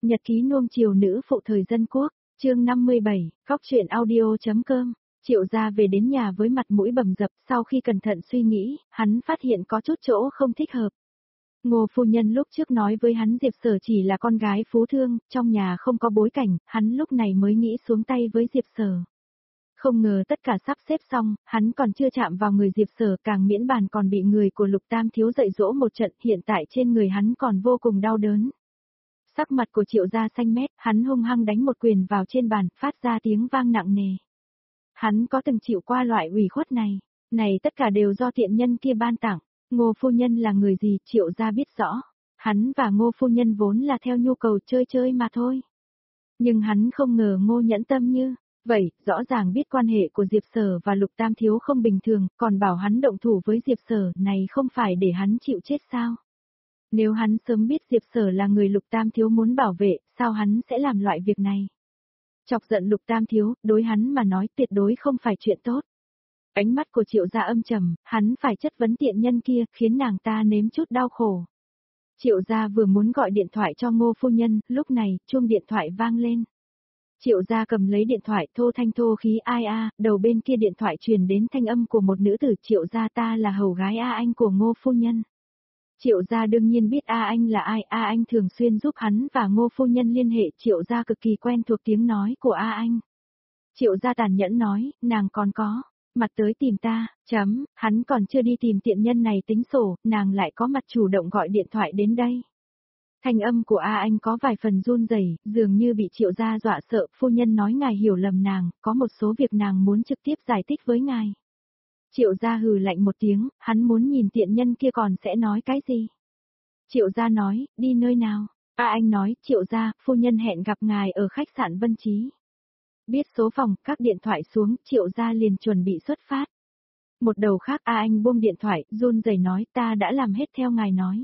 Nhật ký nuông chiều nữ phụ thời dân quốc, chương 57, góc truyện audio.com. Triệu gia về đến nhà với mặt mũi bầm dập, sau khi cẩn thận suy nghĩ, hắn phát hiện có chút chỗ không thích hợp. Ngô phu nhân lúc trước nói với hắn Diệp Sở chỉ là con gái phú thương, trong nhà không có bối cảnh, hắn lúc này mới nghĩ xuống tay với Diệp Sở. Không ngờ tất cả sắp xếp xong, hắn còn chưa chạm vào người Diệp Sở, càng miễn bàn còn bị người của Lục Tam thiếu dạy dỗ một trận, hiện tại trên người hắn còn vô cùng đau đớn. Sắc mặt của Triệu gia xanh mét, hắn hung hăng đánh một quyền vào trên bàn, phát ra tiếng vang nặng nề. Hắn có từng chịu qua loại ủy khuất này tất cả đều do tiện nhân kia ban tặng. Ngô phu nhân là người gì, Triệu gia biết rõ. Hắn và Ngô phu nhân vốn là theo nhu cầu chơi chơi mà thôi. Nhưng hắn không ngờ Ngô nhẫn tâm như vậy, rõ ràng biết quan hệ của Diệp Sở và Lục Tam thiếu không bình thường, còn bảo hắn động thủ với Diệp Sở, này không phải để hắn chịu chết sao? Nếu hắn sớm biết Diệp Sở là người Lục Tam thiếu muốn bảo vệ, sao hắn sẽ làm loại việc này? Chọc giận Lục Tam thiếu, đối hắn mà nói tuyệt đối không phải chuyện tốt. Ánh mắt của Triệu gia âm trầm, hắn phải chất vấn tiện nhân kia, khiến nàng ta nếm chút đau khổ. Triệu gia vừa muốn gọi điện thoại cho Ngô phu nhân, lúc này, chuông điện thoại vang lên. Triệu gia cầm lấy điện thoại, thô thanh thô khí, ai a, đầu bên kia điện thoại truyền đến thanh âm của một nữ tử. Triệu gia, ta là hầu gái A Anh của Ngô phu nhân. Triệu gia đương nhiên biết A Anh là ai, A Anh thường xuyên giúp hắn và Ngô phu nhân liên hệ, Triệu gia cực kỳ quen thuộc tiếng nói của A Anh. Triệu gia tàn nhẫn nói, nàng còn có mặt tới tìm ta, hắn còn chưa đi tìm tiện nhân này tính sổ, nàng lại có mặt chủ động gọi điện thoại đến đây. Thanh âm của A Anh có vài phần run rẩy, dường như bị Triệu gia dọa sợ, phu nhân nói ngài hiểu lầm nàng, có một số việc nàng muốn trực tiếp giải thích với ngài. Triệu gia hừ lạnh một tiếng, hắn muốn nhìn tiện nhân kia còn sẽ nói cái gì? Triệu gia nói, đi nơi nào? A Anh nói, Triệu gia, phu nhân hẹn gặp ngài ở khách sạn Vân Chí. Biết số phòng, các điện thoại xuống, Triệu gia liền chuẩn bị xuất phát. Một đầu khác A Anh buông điện thoại, run rẩy nói, ta đã làm hết theo ngài nói.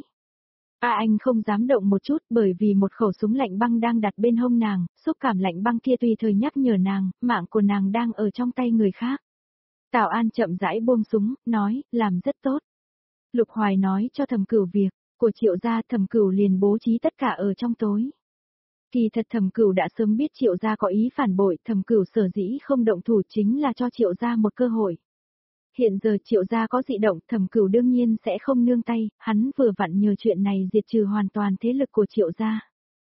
A Anh không dám động một chút, bởi vì một khẩu súng lạnh băng đang đặt bên hông nàng, xúc cảm lạnh băng kia tùy thời nhắc nhở nàng, mạng của nàng đang ở trong tay người khác. Tào An chậm rãi buông súng, nói, làm rất tốt. Lục Hoài nói cho Thẩm Cửu việc của Triệu gia, Thẩm Cửu liền bố trí tất cả ở trong tối. Kỳ thật Thẩm Cửu đã sớm biết Triệu gia có ý phản bội, Thẩm Cửu sở dĩ không động thủ chính là cho Triệu gia một cơ hội. Hiện giờ Triệu gia có dị động, Thẩm Cửu đương nhiên sẽ không nương tay, hắn vừa vặn nhờ chuyện này diệt trừ hoàn toàn thế lực của Triệu gia.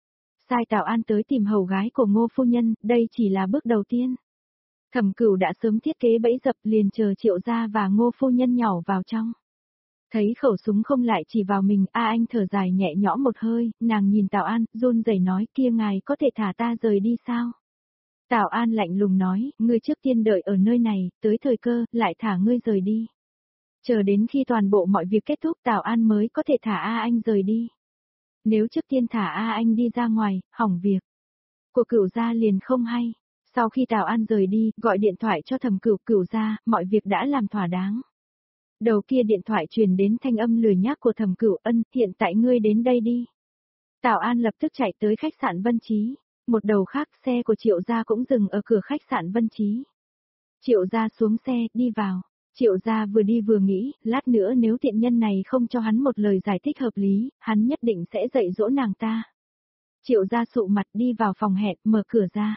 Sai Tào An tới tìm hầu gái của Ngô phu nhân, đây chỉ là bước đầu tiên. Thẩm Cửu đã sớm thiết kế bẫy dập, liền chờ Triệu gia và Ngô phu nhân nhảy vào trong. Thấy khẩu súng không lại chỉ vào mình, A Anh thở dài nhẹ nhõm một hơi, nàng nhìn Tào An, run rẩy nói, kia ngài có thể thả ta rời đi sao? Tào An lạnh lùng nói, ngươi trước tiên đợi ở nơi này, tới thời cơ, lại thả ngươi rời đi. Chờ đến khi toàn bộ mọi việc kết thúc Tào An mới có thể thả A Anh rời đi. Nếu trước tiên thả A Anh đi ra ngoài, hỏng việc của Cửu gia liền không hay. Sau khi Tào An rời đi, gọi điện thoại cho Thẩm Cửu, Cửu gia, mọi việc đã làm thỏa đáng. Đầu kia điện thoại truyền đến thanh âm lười nhác của Thẩm Cửu, ân, hiện tại ngươi đến đây đi. Tào An lập tức chạy tới khách sạn Vân Chí. Một đầu khác, xe của Triệu gia cũng dừng ở cửa khách sạn Vân Chí. Triệu gia xuống xe, đi vào. Triệu gia vừa đi vừa nghĩ, lát nữa nếu tiện nhân này không cho hắn một lời giải thích hợp lý, hắn nhất định sẽ dạy dỗ nàng ta. Triệu gia sụ mặt đi vào phòng hẹn, mở cửa ra.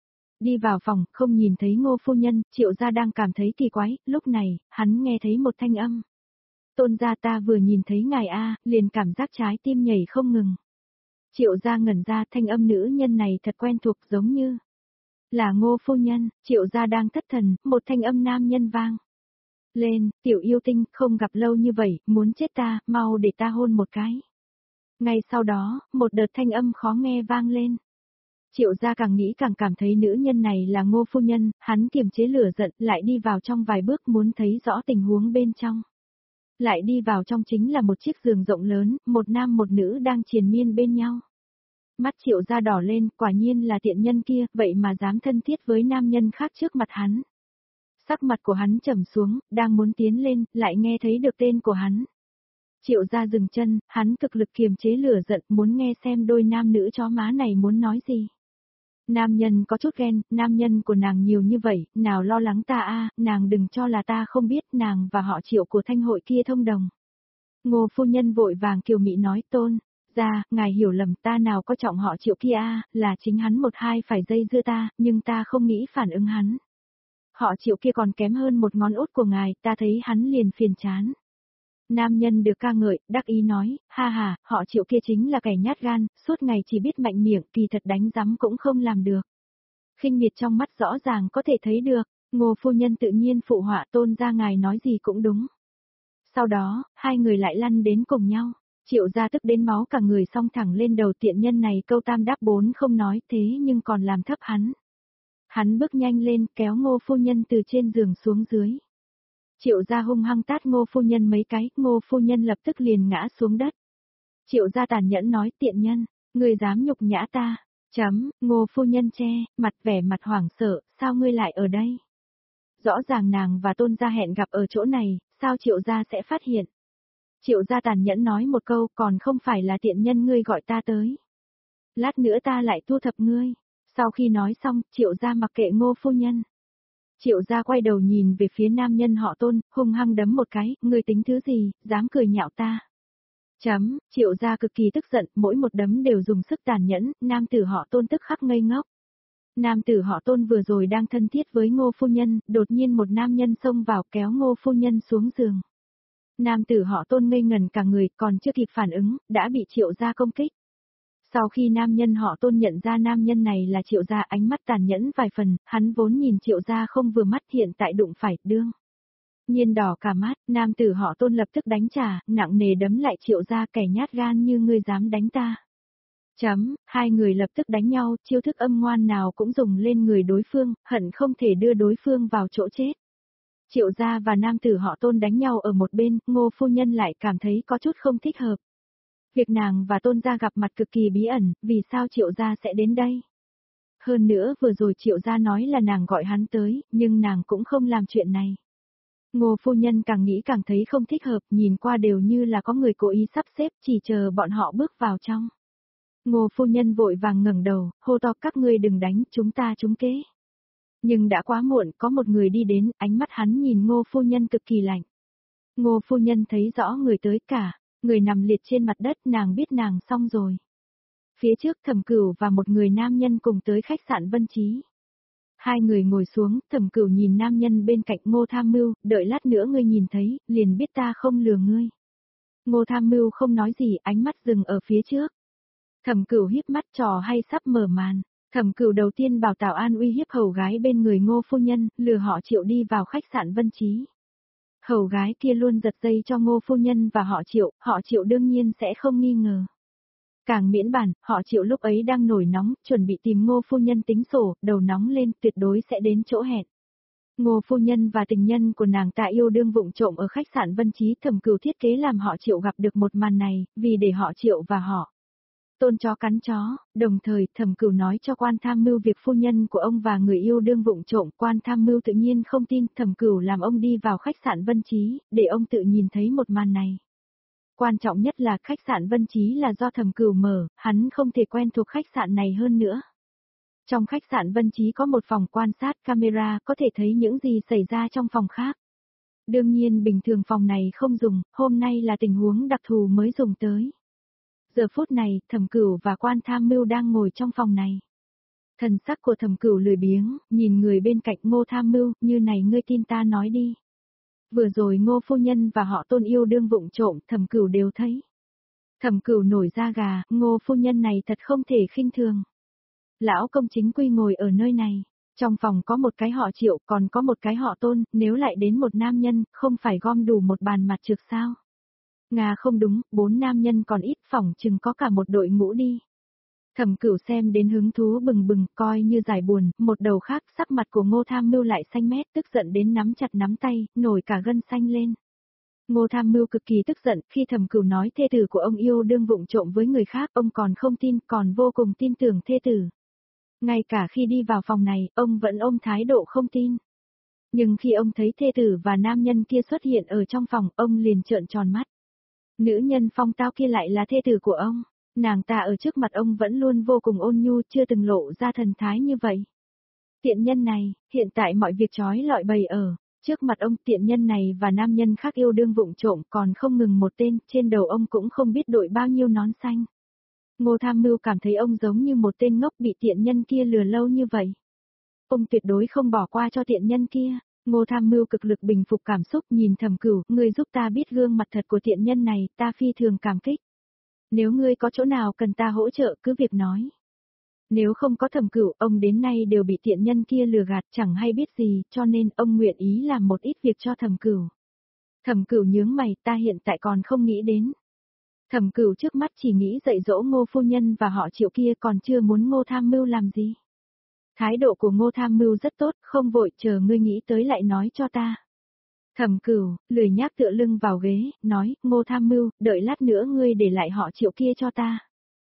Đi vào phòng, không nhìn thấy Ngô phu nhân, Triệu gia đang cảm thấy kỳ quái, lúc này, hắn nghe thấy một thanh âm. Tôn gia, ta vừa nhìn thấy ngài a, liền cảm giác trái tim nhảy không ngừng. Triệu gia ngẩn ra, thanh âm nữ nhân này thật quen thuộc, giống như là Ngô phu nhân. Triệu gia đang thất thần, một thanh âm nam nhân vang lên, tiểu yêu tinh, không gặp lâu như vậy, muốn chết ta, mau để ta hôn một cái. Ngay sau đó, một đợt thanh âm khó nghe vang lên. Triệu gia càng nghĩ càng cảm thấy nữ nhân này là Ngô phu nhân, hắn kiềm chế lửa giận, lại đi vào trong vài bước muốn thấy rõ tình huống bên trong. Lại đi vào trong chính là một chiếc giường rộng lớn, một nam một nữ đang triền miên bên nhau. Mắt Triệu gia đỏ lên, quả nhiên là tiện nhân kia, vậy mà dám thân thiết với nam nhân khác trước mặt hắn. Sắc mặt của hắn trầm xuống, đang muốn tiến lên, lại nghe thấy được tên của hắn. Triệu gia dừng chân, hắn cực lực kiềm chế lửa giận, muốn nghe xem đôi nam nữ chó má này muốn nói gì. Nam nhân có chút ghen, nam nhân của nàng nhiều như vậy, nào lo lắng ta a, nàng đừng cho là ta không biết, nàng và họ Triệu của thanh hội kia thông đồng. Ngô phu nhân vội vàng kiều mị nói, tôn Ra, ngài hiểu lầm, ta nào có trọng họ Triệu kia a, là chính hắn một hai phải dây dưa ta, nhưng ta không nghĩ phản ứng hắn. Họ Triệu kia còn kém hơn một ngón út của ngài, ta thấy hắn liền phiền chán. Nam nhân được ca ngợi, đắc ý nói, ha ha, họ Triệu kia chính là kẻ nhát gan, suốt ngày chỉ biết mạnh miệng, kỳ thật đánh rắm cũng không làm được. Khinh miệt trong mắt rõ ràng có thể thấy được, Ngô phu nhân tự nhiên phụ họa, Tôn gia ngài nói gì cũng đúng. Sau đó, hai người lại lăn đến cùng nhau. Triệu gia tức đến máu cả người, xông thẳng lên đầu tiện nhân này, câu tam đáp bốn không nói, thế nhưng còn làm thấp hắn. Hắn bước nhanh lên, kéo Ngô phu nhân từ trên giường xuống dưới. Triệu gia hung hăng tát Ngô phu nhân mấy cái, Ngô phu nhân lập tức liền ngã xuống đất. Triệu gia tàn nhẫn nói, tiện nhân, ngươi dám nhục nhã ta. Ngô phu nhân che mặt, vẻ mặt hoảng sợ, sao ngươi lại ở đây? Rõ ràng nàng và Tôn gia hẹn gặp ở chỗ này, sao Triệu gia sẽ phát hiện? Triệu gia tàn nhẫn nói một câu, còn không phải là tiện nhân ngươi gọi ta tới. Lát nữa ta lại thu thập ngươi. Sau khi nói xong, Triệu gia mặc kệ Ngô phu nhân. Triệu gia quay đầu nhìn về phía nam nhân họ Tôn, hung hăng đấm một cái, ngươi tính thứ gì, dám cười nhạo ta. Triệu gia cực kỳ tức giận, mỗi một đấm đều dùng sức tàn nhẫn, nam tử họ Tôn tức khắc ngây ngốc. Nam tử họ Tôn vừa rồi đang thân thiết với Ngô phu nhân, đột nhiên một nam nhân xông vào kéo Ngô phu nhân xuống giường. Nam tử họ Tôn ngây ngần cả người, còn chưa kịp phản ứng, đã bị Triệu gia công kích. Sau khi nam nhân họ Tôn nhận ra nam nhân này là Triệu gia, ánh mắt tàn nhẫn vài phần, hắn vốn nhìn Triệu gia không vừa mắt, hiện tại đụng phải, đương nhiên đỏ cả mắt, nam tử họ Tôn lập tức đánh trả, nặng nề đấm lại Triệu gia, kẻ nhát gan như ngươi dám đánh ta. Hai người lập tức đánh nhau, chiêu thức âm ngoan nào cũng dùng lên người đối phương, hận không thể đưa đối phương vào chỗ chết. Triệu gia và nam tử họ Tôn đánh nhau ở một bên, Ngô phu nhân lại cảm thấy có chút không thích hợp. Việc nàng và Tôn gia gặp mặt cực kỳ bí ẩn, vì sao Triệu gia sẽ đến đây? Hơn nữa vừa rồi Triệu gia nói là nàng gọi hắn tới, nhưng nàng cũng không làm chuyện này. Ngô phu nhân càng nghĩ càng thấy không thích hợp, nhìn qua đều như là có người cố ý sắp xếp, chỉ chờ bọn họ bước vào trong. Ngô phu nhân vội vàng ngẩng đầu, hô to, các ngươi đừng đánh, chúng ta trúng kế. Nhưng đã quá muộn, có một người đi đến, ánh mắt hắn nhìn Ngô phu nhân cực kỳ lạnh. Ngô phu nhân thấy rõ người tới cả, người nằm liệt trên mặt đất, nàng biết nàng xong rồi. Phía trước Thẩm Cửu và một người nam nhân cùng tới khách sạn Vân Chí. Hai người ngồi xuống, Thẩm Cửu nhìn nam nhân bên cạnh, Ngô Tham Mưu, đợi lát nữa ngươi nhìn thấy, liền biết ta không lừa ngươi. Ngô Tham Mưu không nói gì, ánh mắt dừng ở phía trước. Thẩm Cửu híp mắt, trò hay sắp mở màn. Thẩm Cửu đầu tiên bảo Tào An uy hiếp hầu gái bên người Ngô phu nhân, lừa họ Triệu đi vào khách sạn Vân Chí. Hầu gái kia luôn giật dây cho Ngô phu nhân và họ Triệu đương nhiên sẽ không nghi ngờ. Càng miễn bản, họ Triệu lúc ấy đang nổi nóng, chuẩn bị tìm Ngô phu nhân tính sổ, đầu nóng lên, tuyệt đối sẽ đến chỗ hẹn. Ngô phu nhân và tình nhân của nàng ta yêu đương vụng trộm ở khách sạn Vân Chí, Thẩm Cửu thiết kế làm họ Triệu gặp được một màn này, vì để họ Triệu và họ Tôn chó cắn chó, đồng thời Thẩm Cửu nói cho quan tham mưu việc phu nhân của ông và người yêu đương vụng trộm, quan tham mưu tự nhiên không tin, Thẩm Cửu làm ông đi vào khách sạn Vân Chí, để ông tự nhìn thấy một màn này. Quan trọng nhất là khách sạn Vân Chí là do Thẩm Cửu mở, hắn không thể quen thuộc khách sạn này hơn nữa. Trong khách sạn Vân Chí có một phòng quan sát camera, có thể thấy những gì xảy ra trong phòng khác. Đương nhiên bình thường phòng này không dùng, hôm nay là tình huống đặc thù mới dùng tới. Giờ phút này, Thẩm Cửu và quan tham mưu đang ngồi trong phòng này. Thần sắc của Thẩm Cửu lười biếng, nhìn người bên cạnh, Ngô tham mưu, như này ngươi tin ta nói đi. Vừa rồi Ngô phu nhân và họ Tôn yêu đương vụng trộm, Thẩm Cửu đều thấy. Thẩm Cửu nổi da gà, Ngô phu nhân này thật không thể khinh thường. Lão công chính quy ngồi ở nơi này, trong phòng có một cái họ Triệu, còn có một cái họ Tôn, nếu lại đến một nam nhân, không phải gom đủ một bàn mặt trược sao? Nga không đúng, 4 nam nhân còn ít, phòng chừng có cả một đội ngũ đi. Thẩm Cửu xem đến hứng thú bừng bừng, coi như giải buồn, một đầu khác, sắc mặt của Ngô Tham Mưu lại xanh mét, tức giận đến nắm chặt nắm tay, nổi cả gân xanh lên. Ngô Tham Mưu cực kỳ tức giận, khi Thẩm Cửu nói thê tử của ông yêu đương vụng trộm với người khác, ông còn không tin, còn vô cùng tin tưởng thê tử. Ngay cả khi đi vào phòng này, ông vẫn ôm thái độ không tin. Nhưng khi ông thấy thê tử và nam nhân kia xuất hiện ở trong phòng, ông liền trợn tròn mắt. Nữ nhân phong tao kia lại là thê tử của ông, nàng ta ở trước mặt ông vẫn luôn vô cùng ôn nhu, chưa từng lộ ra thần thái như vậy. Tiện nhân này, hiện tại mọi việc trói lọi bày ở trước mặt ông, tiện nhân này và nam nhân khác yêu đương vụng trộm, còn không ngừng một tên, trên đầu ông cũng không biết đội bao nhiêu nón xanh. Ngô Tham Mưu cảm thấy ông giống như một tên ngốc bị tiện nhân kia lừa lâu như vậy. Ông tuyệt đối không bỏ qua cho tiện nhân kia. Ngô Tham Mưu cực lực bình phục cảm xúc, nhìn Thẩm Cửu, ngươi giúp ta biết gương mặt thật của tiện nhân này, ta phi thường cảm kích. Nếu ngươi có chỗ nào cần ta hỗ trợ cứ việc nói. Nếu không có Thẩm Cửu, ông đến nay đều bị tiện nhân kia lừa gạt chẳng hay biết gì, cho nên ông nguyện ý làm một ít việc cho Thẩm Cửu. Thẩm Cửu nhướng mày, ta hiện tại còn không nghĩ đến. Thẩm Cửu trước mắt chỉ nghĩ dạy dỗ Ngô phu nhân và họ Triệu kia, còn chưa muốn Ngô Tham Mưu làm gì. Thái độ của Ngô Tham Mưu rất tốt, không vội, chờ ngươi nghĩ tới lại nói cho ta. Thẩm Cửu, lười nhác tựa lưng vào ghế, nói, Ngô Tham Mưu, đợi lát nữa ngươi để lại họ Triệu kia cho ta.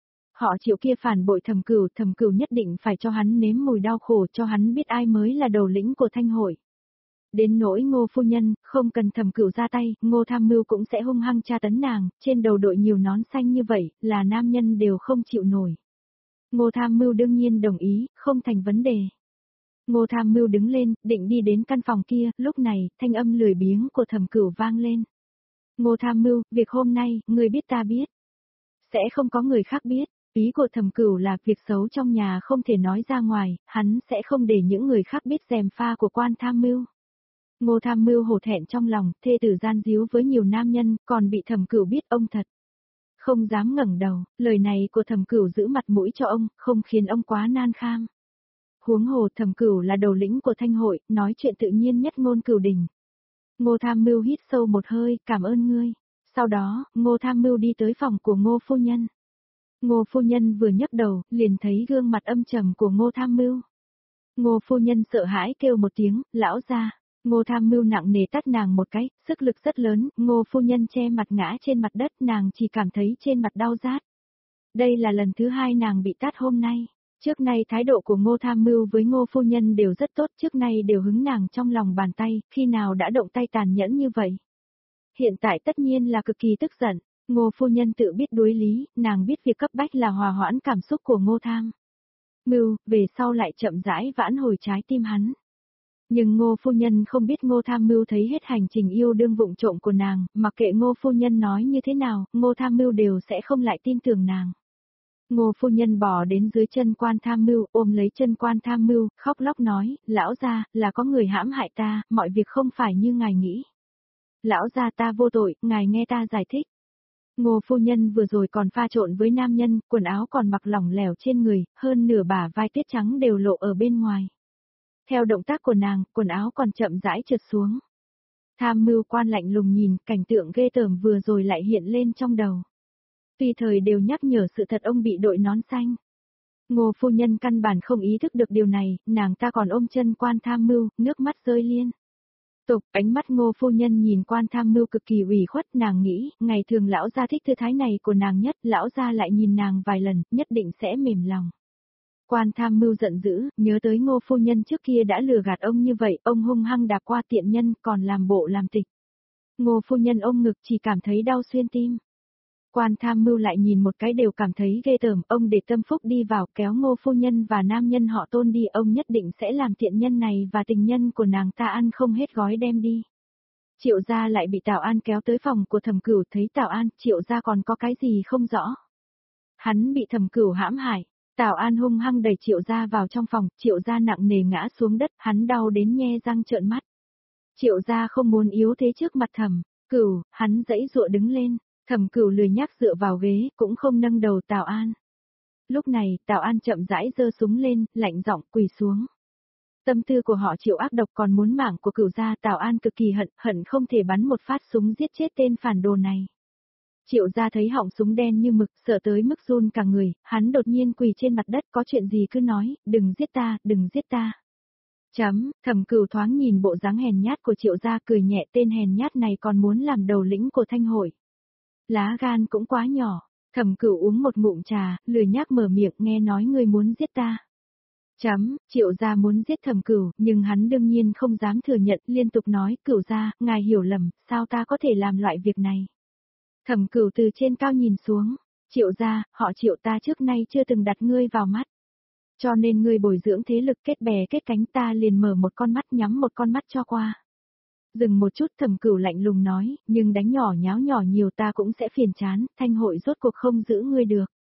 Họ Triệu kia phản bội Thẩm Cửu nhất định phải cho hắn nếm mùi đau khổ, cho hắn biết ai mới là đầu lĩnh của Thanh hội. Đến nỗi Ngô phu nhân, không cần Thẩm Cửu ra tay, Ngô Tham Mưu cũng sẽ hung hăng tra tấn nàng, trên đầu đội nhiều nón xanh như vậy, là nam nhân đều không chịu nổi. Ngô Tham Mưu đương nhiên đồng ý, không thành vấn đề. Ngô Tham Mưu đứng lên, định đi đến căn phòng kia, lúc này, thanh âm lười biếng của Thẩm Cửu vang lên. Ngô Tham Mưu, việc hôm nay, người biết ta biết. Sẽ không có người khác biết, ý của Thẩm Cửu là việc xấu trong nhà không thể nói ra ngoài, hắn sẽ không để những người khác biết gièm pha của quan Tham Mưu. Ngô Tham Mưu hổ thẹn trong lòng, thê tử gian díu với nhiều nam nhân, còn bị Thẩm Cửu biết ông thật. Không dám ngẩng đầu, lời này của Thẩm Cửu giữ mặt mũi cho ông, không khiến ông quá nan kham. Huống hồ Thẩm Cửu là đầu lĩnh của Thanh hội, nói chuyện tự nhiên nhất ngôn cửu đỉnh. Ngô Tham Mưu hít sâu một hơi, cảm ơn ngươi. Sau đó, Ngô Tham Mưu đi tới phòng của Ngô phu nhân. Ngô phu nhân vừa nhấc đầu, liền thấy gương mặt âm trầm của Ngô Tham Mưu. Ngô phu nhân sợ hãi kêu một tiếng, lão gia. Ngô Tham Mưu nặng nề tát nàng một cái, sức lực rất lớn, Ngô phu nhân che mặt ngã trên mặt đất, nàng chỉ cảm thấy trên mặt đau rát. Đây là lần thứ hai nàng bị tát hôm nay. Trước nay thái độ của Ngô Tham Mưu với Ngô phu nhân đều rất tốt, trước nay đều hứng nàng trong lòng bàn tay, khi nào đã động tay tàn nhẫn như vậy. Hiện tại tất nhiên là cực kỳ tức giận, Ngô phu nhân tự biết đối lý, nàng biết việc cấp bách là hòa hoãn cảm xúc của Ngô Tham Mưu, về sau lại chậm rãi vãn hồi trái tim hắn. Nhưng Ngô phu nhân không biết Ngô Tham Mưu thấy hết hành trình yêu đương vụng trộm của nàng, mặc kệ Ngô phu nhân nói như thế nào, Ngô Tham Mưu đều sẽ không lại tin tưởng nàng. Ngô phu nhân bò đến dưới chân quan Tham Mưu, ôm lấy chân quan Tham Mưu, khóc lóc nói, lão gia, là có người hãm hại ta, mọi việc không phải như ngài nghĩ. Lão gia ta vô tội, ngài nghe ta giải thích. Ngô phu nhân vừa rồi còn pha trộn với nam nhân, quần áo còn mặc lỏng lẻo trên người, hơn nửa bả vai tuyết trắng đều lộ ở bên ngoài. Theo động tác của nàng, quần áo còn chậm rãi trượt xuống. Tham Mưu quan lạnh lùng nhìn, cảnh tượng ghê tởm vừa rồi lại hiện lên trong đầu. Tùy thời đều nhắc nhở sự thật ông bị đội nón xanh. Ngô phu nhân căn bản không ý thức được điều này, nàng ta còn ôm chân quan Tham Mưu, nước mắt rơi liên tục, ánh mắt Ngô phu nhân nhìn quan Tham Mưu cực kỳ ủy khuất, nàng nghĩ, ngày thường lão gia thích thư thái này của nàng nhất, lão gia lại nhìn nàng vài lần, nhất định sẽ mềm lòng. Quan Tham Mưu giận dữ, nhớ tới Ngô phu nhân trước kia đã lừa gạt ông như vậy, ông hung hăng đạp qua tiện nhân, còn làm bộ làm tịch. Ngô phu nhân ôm ngực chỉ cảm thấy đau xuyên tim. Quan Tham Mưu lại nhìn một cái đều cảm thấy ghê tởm, ông để Tâm Phúc đi vào, kéo Ngô phu nhân và nam nhân họ Tôn đi, ông nhất định sẽ làm tiện nhân này và tình nhân của nàng ta ăn không hết gói đem đi. Triệu gia lại bị Tào An kéo tới phòng của Thẩm Cửu, thấy Tào An, Triệu gia còn có cái gì không rõ. Hắn bị Thẩm Cửu hãm hại. Tào An hung hăng đẩy Triệu gia vào trong phòng, Triệu gia nặng nề ngã xuống đất, hắn đau đến nhe răng trợn mắt. Triệu gia không muốn yếu thế trước mặt Thẩm Cửu, hắn giãy giụa đứng lên, Thẩm Cửu lười nhác dựa vào ghế, cũng không nâng đầu Tào An. Lúc này, Tào An chậm rãi giơ súng lên, lạnh giọng quỳ xuống. Tâm tư của họ Triệu ác độc, còn muốn mạng của Cửu gia, Tào An cực kỳ hận không thể bắn một phát súng giết chết tên phản đồ này. Triệu gia thấy họng súng đen như mực, sợ tới mức run cả người, hắn đột nhiên quỳ trên mặt đất, có chuyện gì cứ nói, đừng giết ta, đừng giết ta. Thẩm Cửu thoáng nhìn bộ dáng hèn nhát của Triệu gia, cười nhẹ, tên hèn nhát này còn muốn làm đầu lĩnh của Thanh hội. Lá gan cũng quá nhỏ. Thẩm Cửu uống một ngụm trà, lười nhác mở miệng, nghe nói ngươi muốn giết ta. Triệu gia muốn giết Thẩm Cửu, nhưng hắn đương nhiên không dám thừa nhận, liên tục nói, Cửu gia, ngài hiểu lầm, sao ta có thể làm loại việc này. Thẩm Cửu từ trên cao nhìn xuống, Triệu gia, họ Triệu ta trước nay chưa từng đặt ngươi vào mắt. Cho nên ngươi bồi dưỡng thế lực kết bè kết cánh, ta liền mở một con mắt nhắm một con mắt cho qua. Dừng một chút, Thẩm Cửu lạnh lùng nói, nhưng đánh nhỏ nháo nhỏ nhiều ta cũng sẽ phiền chán, Thanh hội rốt cuộc không giữ ngươi được.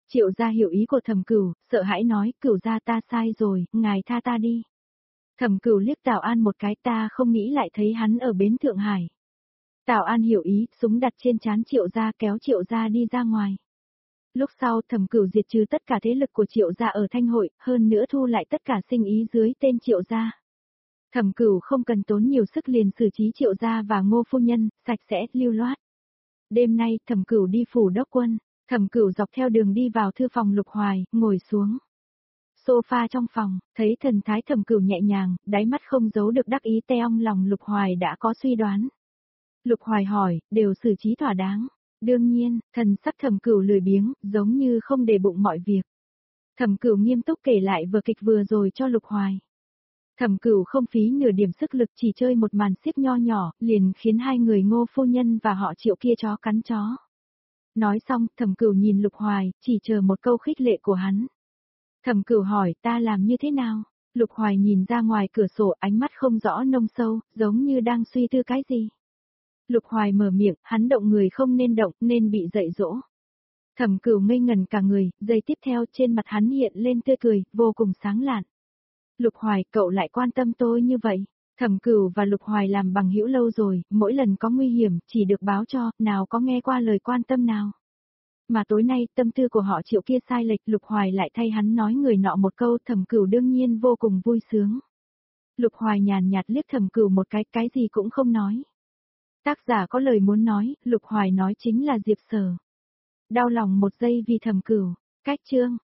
Triệu gia hiểu ý của Thẩm Cửu, sợ hãi nói, Cửu gia ta sai rồi, ngài tha ta đi. Thẩm Cửu liếc Tào An một cái, ta không nghĩ lại thấy hắn ở bến Thượng Hải. Tào An hiểu ý, súng đặt trên trán Triệu gia kéo Triệu gia đi ra ngoài. Lúc sau Thẩm Cửu diệt trừ tất cả thế lực của Triệu gia ở Thanh Hội, hơn nữa thu lại tất cả sinh ý dưới tên Triệu gia. Thẩm Cửu không cần tốn nhiều sức liền xử trí Triệu gia và Ngô phu nhân, sạch sẽ, lưu loát. Đêm nay Thẩm Cửu đi phủ đốc quân, Thẩm Cửu dọc theo đường đi vào thư phòng Lục Hoài, ngồi xuống. Sofa trong phòng, thấy thần thái Thẩm Cửu nhẹ nhàng, đáy mắt không giấu được đắc ý trong lòng Lục Hoài đã có suy đoán. Lục Hoài hỏi, đều xử trí thỏa đáng. Đương nhiên, thần sắc Thẩm Cửu lười biếng, giống như không để bụng mọi việc. Thẩm Cửu nghiêm túc kể lại vở kịch vừa rồi cho Lục Hoài. Thẩm Cửu không phí nửa điểm sức lực chỉ chơi một màn xiếc nho nhỏ, liền khiến hai người Ngô phu nhân và họ Triệu kia chó cắn chó. Nói xong, Thẩm Cửu nhìn Lục Hoài, chỉ chờ một câu khích lệ của hắn. Thẩm Cửu hỏi, ta làm như thế nào? Lục Hoài nhìn ra ngoài cửa sổ, ánh mắt không rõ nông sâu, giống như đang suy tư cái gì. Lục Hoài mở miệng, hắn động người không nên động, nên bị dạy dỗ. Thẩm Cửu ngây ngần cả người, giây tiếp theo trên mặt hắn hiện lên tươi cười, vô cùng sáng lạn. Lục Hoài, cậu lại quan tâm tôi như vậy. Thẩm Cửu và Lục Hoài làm bằng hữu lâu rồi, mỗi lần có nguy hiểm, chỉ được báo cho, nào có nghe qua lời quan tâm nào. Mà tối nay, tâm tư của họ Triệu kia sai lệch, Lục Hoài lại thay hắn nói người nọ một câu, Thẩm Cửu đương nhiên vô cùng vui sướng. Lục Hoài nhàn nhạt liếc Thẩm Cửu một cái gì cũng không nói. Tác giả có lời muốn nói, Lục Hoài nói chính là Diệp Sở. Đau lòng một giây vì Thẩm Cửu, cách chương.